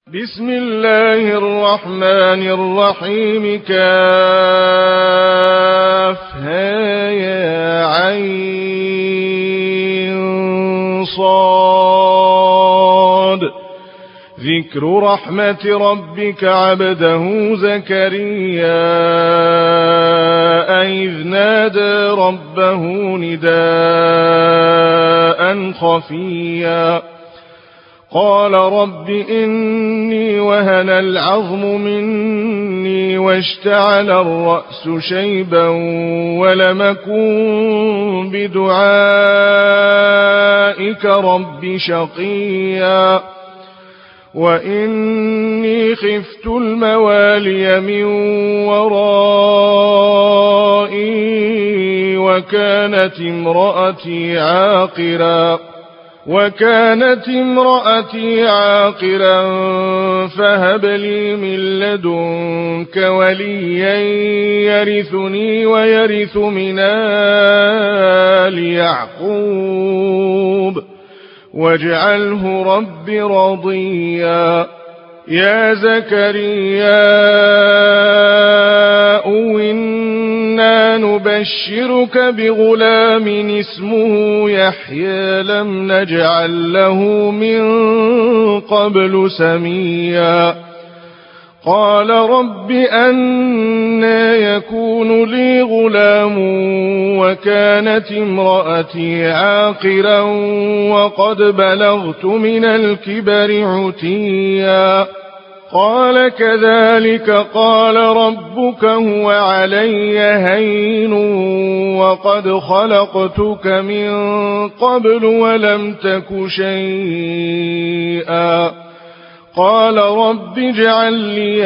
بسم الله الرحمن الرحيم كافها يا عين صاد ذكر رحمة ربك عبده زكريا إذ نادى ربه نداء خفيا قال رب إني وهن العظم مني واشتعل الرأس شيبا ولم أكن بدعائك رب شقيا وإني خفت الموالي من ورائي وكانت امرأتي عاقرا فهب لي من لدنك وليا يرثني ويرث من آل يعقوب واجعله رب رضيا يا زكريا إنا نبشرك بغلام اسمه يحيى لم نجعل له من قبل سميا قال رب أنى يكون لي غلام وكانت امرأتي عاقرا وقد بلغت من الكبر عتيا قال كذلك قال ربك هو علي هين وقد خلقتك من قبل ولم تك شيئا قال رب اجعل لي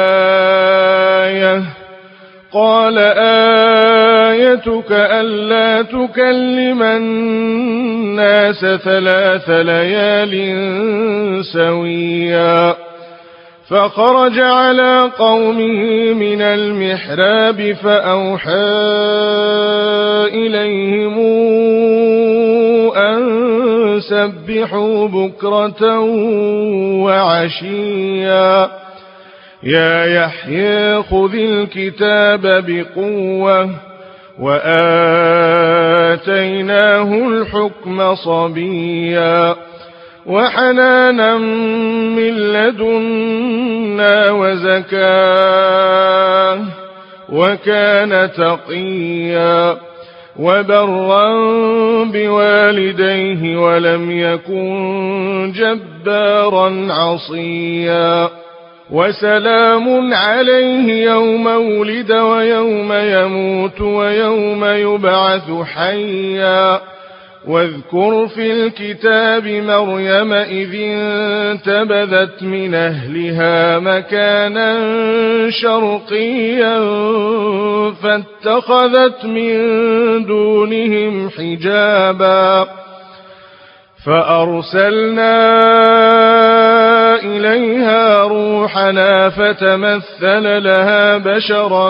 آية قال آيتك ألا تكلم الناس 3 ليال سويا فخرج على قومه من المحراب فأوحى إليهم أن سبحوا بكرة وعشيا يا يحيى خذ الكتاب بقوة وآتيناه الحكم صبيا وحنانا من لدنا وزكاة وكان تقيا وبرا بوالديه ولم يكن جبارا عصيا وسلام عليه يوم ولد ويوم يموت ويوم يبعث حيا واذكر في الكتاب مريم إذ انتبذت من أهلها مكانا شرقيا فاتخذت من دونهم حجابا فأرسلنا إليها روحنا فتمثل لها بشرا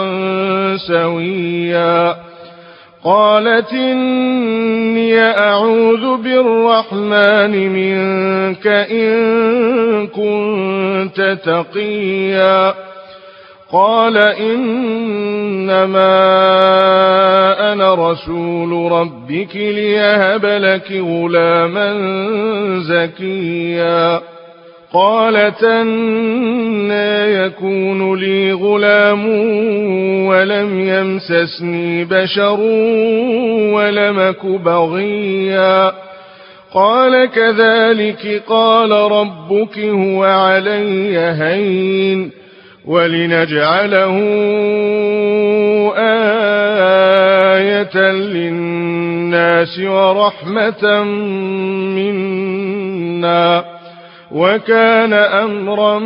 سويا قالت إني أعوذ بالرحمن منك إن كنت تقيا قال إنما أنا رسول ربك ليهب لك غلاما زكيا قالت أنى يكون لي غلام ولم يمسسني بشر ولم أك بغيا قال كذلك قال ربك هو علي هين ولنجعله آية للناس ورحمة منا وكان أمرا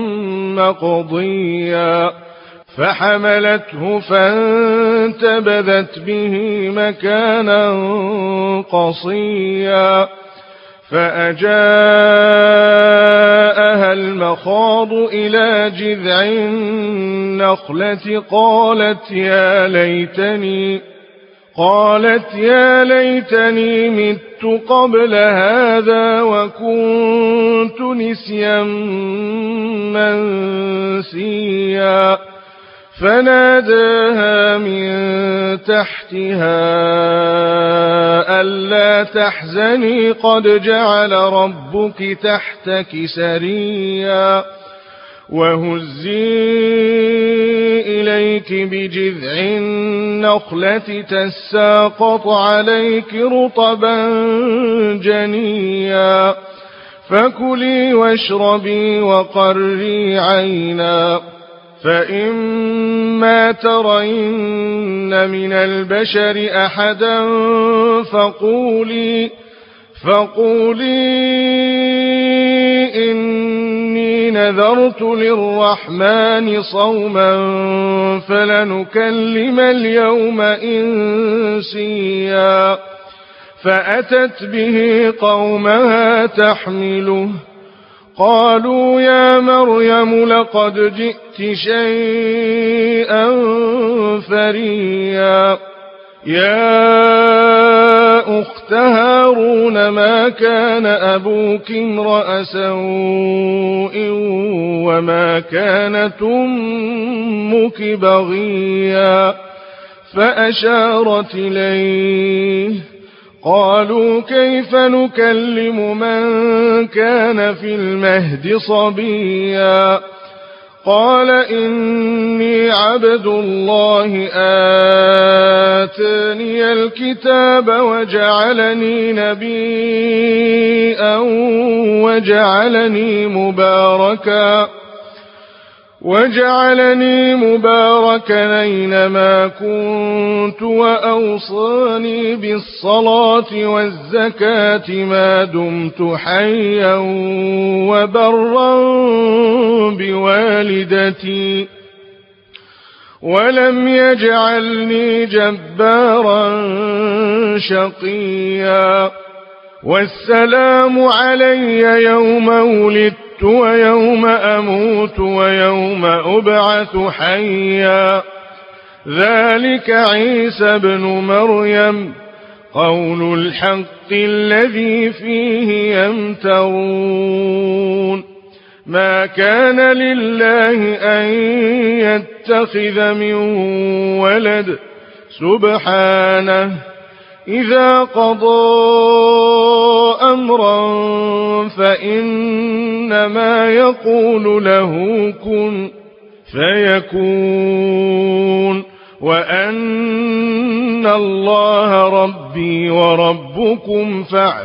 مقضيا فحملته فانتبذت به مكانا قصيا فأجاءها المخاض إلى جذع النخلة قالت يا ليتني مت قبل هذا وكنت نسيا منسيا فناداها من تحتها ألا تحزني قد جعل ربك تحتك سريا وهزي إليك بجذع النخلة تساقط عليك رطبا جنيا فكلي واشربي وقري عينا فإما ترين من البشر أحدا فقولي إني نذرت للرحمن صوما فلنكلم اليوم إنسيا فأتت به قومها تحمله قالوا يا مريم لقد جئت شيئا فريا يا أخت هارون ما كان أبوك امرأ سوء وما كانت أمك بغيا فأشارت إليه قالوا كيف نكلم من كان في المهد صبيا قال إني عبد الله آتاني الكتاب وجعلني نبيا وجعلني مباركا أينما كنت وأوصاني بالصلاة والزكاة ما دمت حيا وبرا بوالدتي ولم يجعلني جبارا شقيا والسلام علي يوم ولدت ويوم أموت ويوم أبعث حيا ذلك عيسى بن مريم قول الحق الذي فيه يمترون ما كان لله أن يتخذ من ولد سبحانه إذا قضى أمرا فإنما يقول له كن فيكون وأن الله ربي وربكم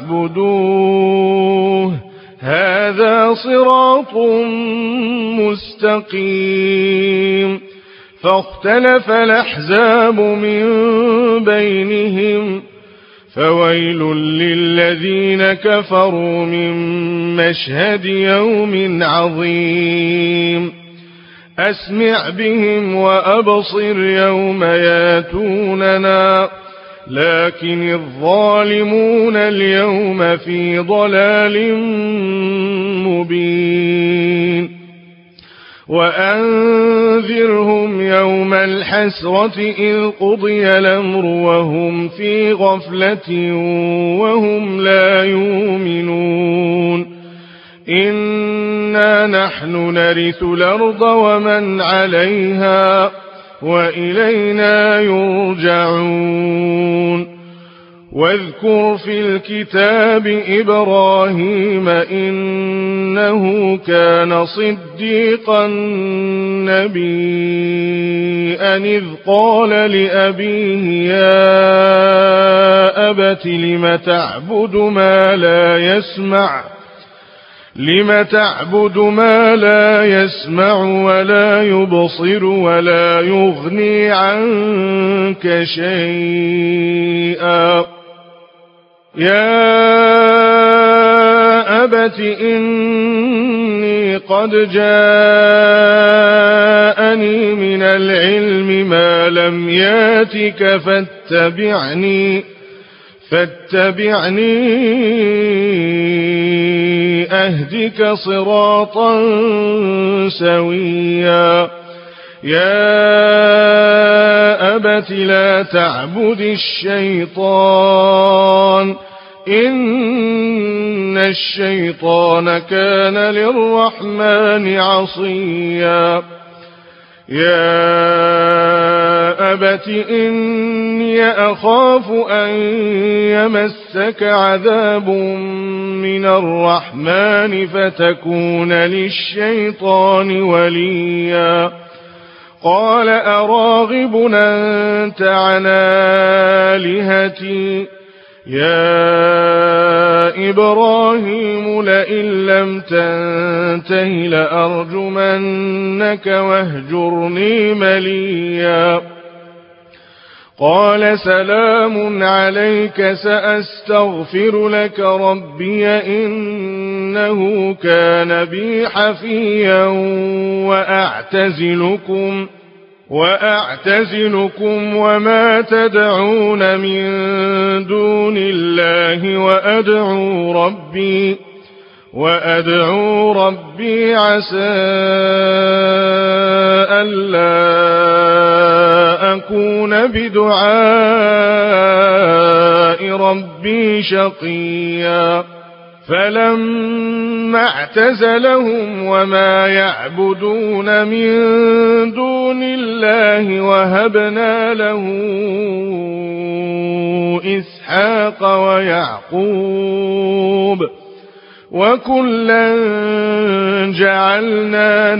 فاعبدوه هذا صراط مستقيم فاختلف الأحزاب من بينهم فويل للذين كفروا من مشهد يوم عظيم أسمع بهم وأبصر يوم ياتوننا لكن الظالمون اليوم في ضلال مبين وأنذرهم يوم الحسرة إذ قضي الأمر وهم في غفلة وهم لا يؤمنون إنا نحن نرث الأرض ومن عليها وإلينا يرجعون واذكر في الكتاب إبراهيم إنه كان صديقا نبيا إذ قال لأبيه يا أبت لم تعبد ما لا يسمع ولا يبصر ولا يغني عنك شيئا يا أبت إني قد جاءني من العلم ما لم ياتك فاتبعني أهدك صراطا سويا يا أبت لا تعبد الشيطان إن الشيطان كان للرحمن عصيا يا أبت إني أخاف أن يمسك عذاب من الرحمن فتكون للشيطان وليا قال أراغب أنت عن آلهتي يا إبراهيم لئن لم تنته لأرجمنك واهجرني مليا قال سلام عليك سأستغفر لك ربي إنه كان بي حفيا وأعتزلكم وما تدعون من دون الله وأدعو ربي عسى ألا أكون بدعاء ربي شقيا فلما اعتزلهم وما يعبدون من دون الله وهبنا له إسحاق ويعقوب وكلا جعلنا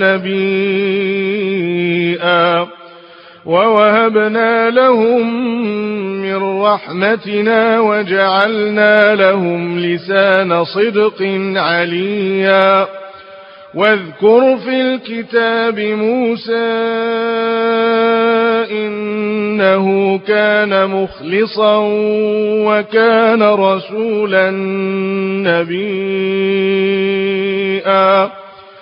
نبيا ووهبنا لهم من رحمتنا وجعلنا لهم لسان صدق عليا واذكر في الكتاب موسى إنه كان مخلصا وكان رسولا نبيا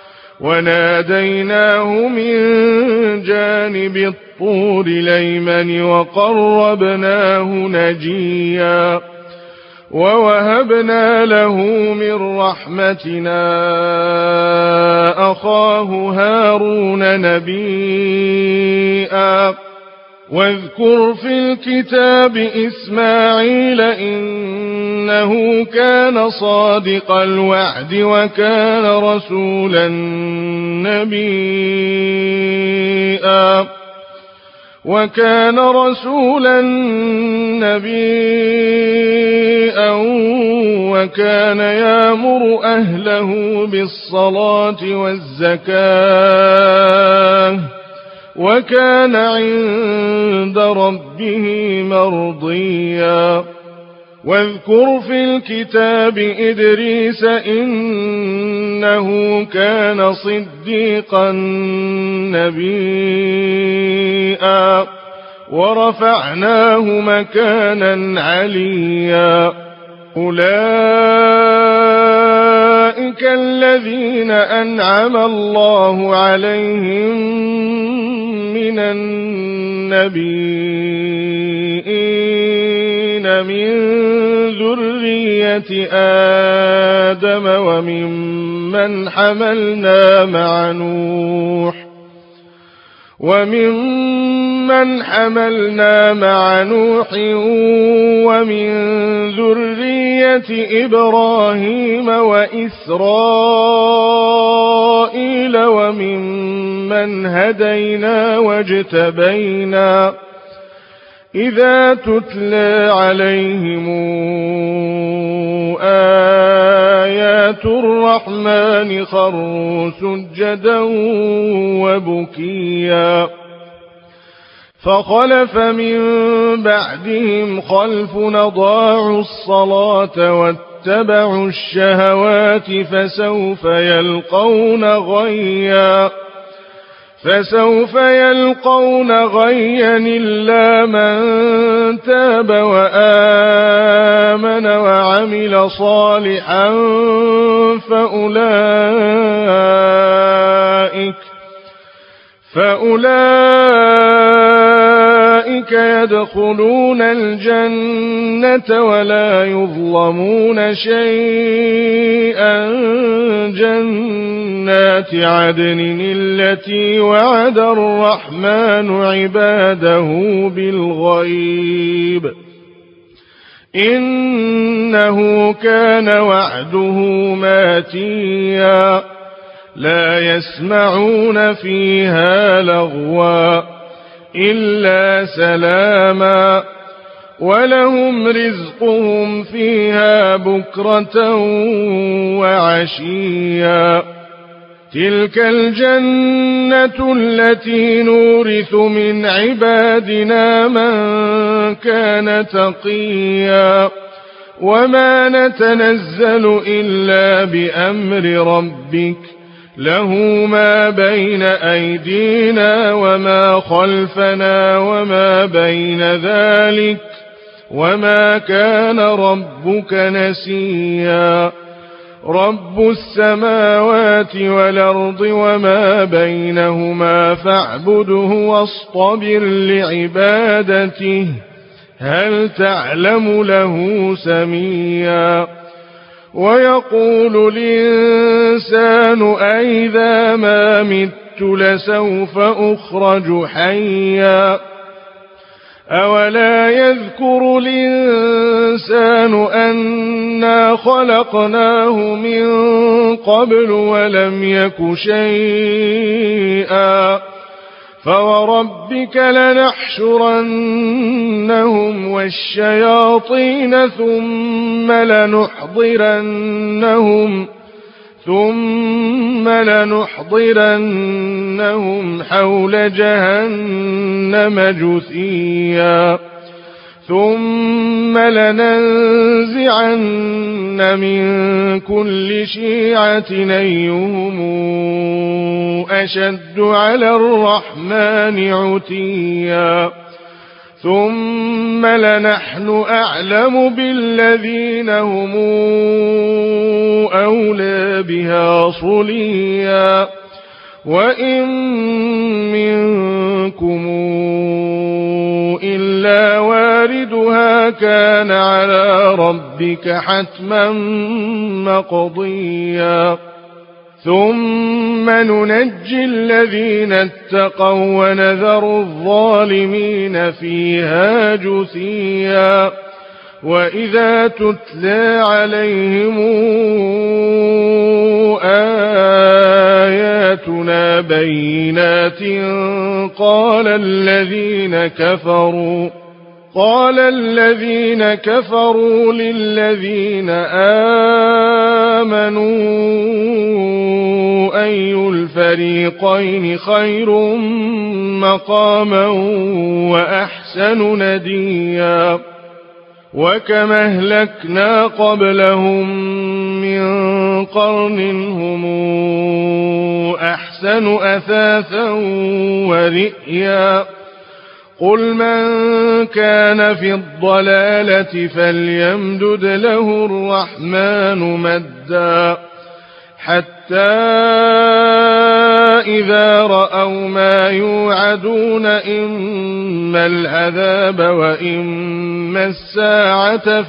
وناديناه من جانب الطور الأيمن وقربناه نجيا ووهبنا له من رحمتنا أخاه هارون نبيا واذكر في الكتاب إسماعيل إنه كان صادق الوعد وكان رسولا نبيا وكان يأمر أهله بالصلاة والزكاة وكان عند ربه مرضيا واذكر في الكتاب إدريس إنه كان صديقا نبيا ورفعناه مكانا عليا أولئك الذين أنعم الله عليهم من النبيين من ذرية آدم وممن حملنا مع نوح ومن ذرية إبراهيم وإسرائيل وممن هدينا واجتبينا إذا تتلى عليهم آيات الرحمن خروا سجدا وبكيا فخلف من بعدهم خلف أضاعوا الصلاة واتبعوا الشهوات فسوف يلقون غيا إلا من تاب وآمن وعمل صالحا فأولئك أولئك يدخلون الجنة ولا يظلمون شيئا جنات عدن التي وعد الرحمن عباده بالغيب إنه كان وعده ماتيا لا يسمعون فيها لغوا إلا سلاما ولهم رزقهم فيها بكرة وعشيا تلك الجنة التي نورث من عبادنا من كان تقيا وما نتنزل إلا بأمر ربك له ما بين أيدينا وما خلفنا وما بين ذلك وما كان ربك نسيا رب السماوات والأرض وما بينهما فاعبده واصطبر لعبادته هل تعلم له سميا ويقول الإنسان أئذا ما مت لسوف أخرج حيا أولا يذكر الإنسان أنا خلقناه من قبل ولم يك شيئا فوربك لنحشرنهم والشياطين ثم لنحضرنهم حول جهنم جثيا ثم لننزعن من كل شيعة أيهم أشد على الرحمن عتيا ثم لنحن أعلم بالذين هم أولى بها صليا وإن منكم إلا واردها كان على ربك حتما مقضيا ثم ننجي الذين اتقوا ونذر الظالمين فيها جثيا وإذا تتلى عليهم آياتنا بينات قال الذين كفروا للذين آمنوا أي الفريقين خير مقاما وأحسن نديا وكم أهلكنا قبلهم من قرن هم أحسن أثاثا ورئيا قل من كان في الضلالة فليمدد له الرحمن مدا حتى إذا رأوا ما يوعدون إما العذاب وإما الساعة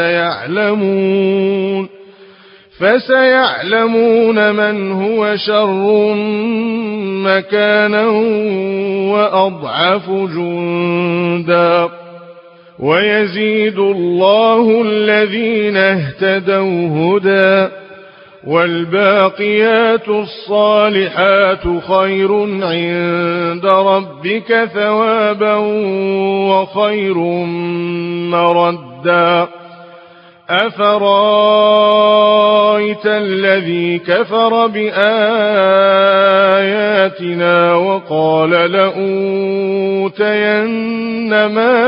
فسيعلمون من هو شر مكانا وأضعف جندا ويزيد الله الذين اهتدوا هدى والباقيات الصالحات خير عند ربك ثوابا وخير مردا أفرايت الذي كفر بآياتنا وقال لأوتين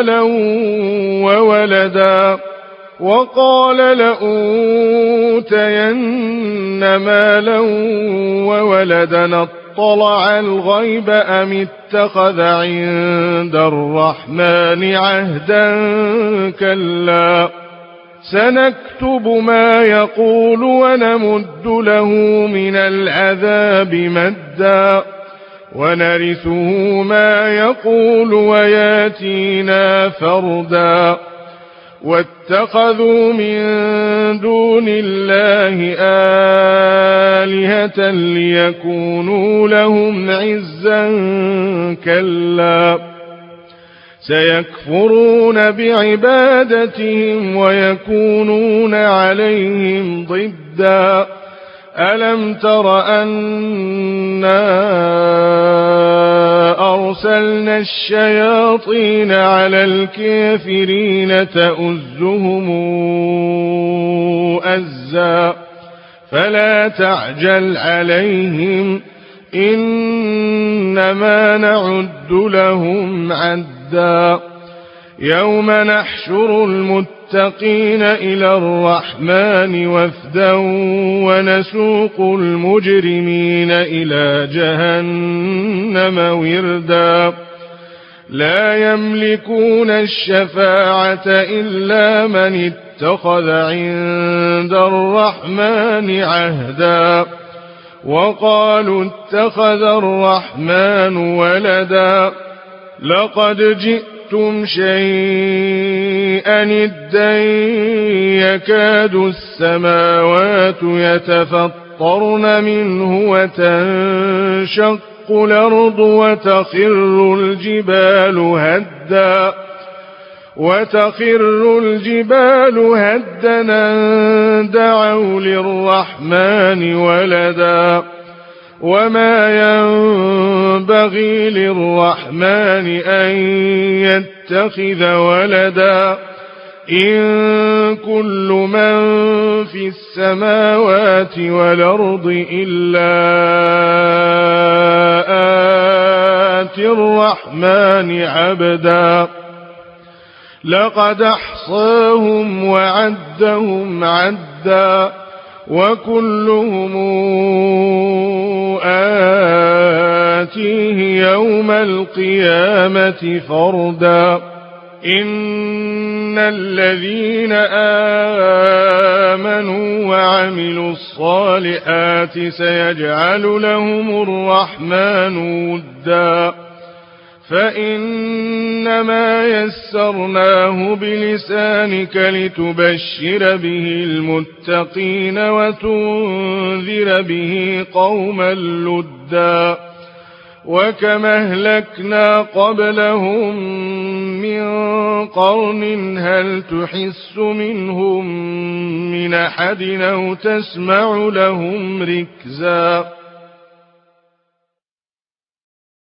مالا وولدا اطلع الغيب أم اتخذ عند الرحمن عهدا كلا سنكتب ما يقول ونمد له من العذاب مدا ونرثه ما يقول وياتينا فردا واتخذوا من دون الله آلهة ليكونوا لهم عزا كلا سيكفرون بعبادتهم ويكونون عليهم ضدا ألم تر أنا أرسلنا الشياطين على الكافرين تؤزهم أزا فلا تعجل عليهم إنما نعد لهم عدا يوم نحشر المتقين إلى الرحمن وفدا ونسوق المجرمين إلى جهنم وردا لا يملكون الشفاعة إلا من اتخذ عند الرحمن عهدا وقالوا اتخذ الرحمن ولدا لقد جئتم شيئا إدا يكاد السماوات يتفطرن منه وتنشق الأرض وتخر الجبال هدا دعوا للرحمن ولدا وما ينبغي للرحمن أن يتخذ ولدا إن كل من في السماوات والأرض إلا آتي الرحمن عبدا لقد أحصاهم وعدهم عدا وكلهم آتيه يوم القيامة فردا إن الذين آمنوا وعملوا الصالحات سيجعل لهم الرحمن ودا فإنما يسرناه بلسانك لتبشر به المتقين وتنذر به قوما لدا وكما أهلكنا قبلهم من قرن هل تحس منهم من أحد أو تسمع لهم ركزا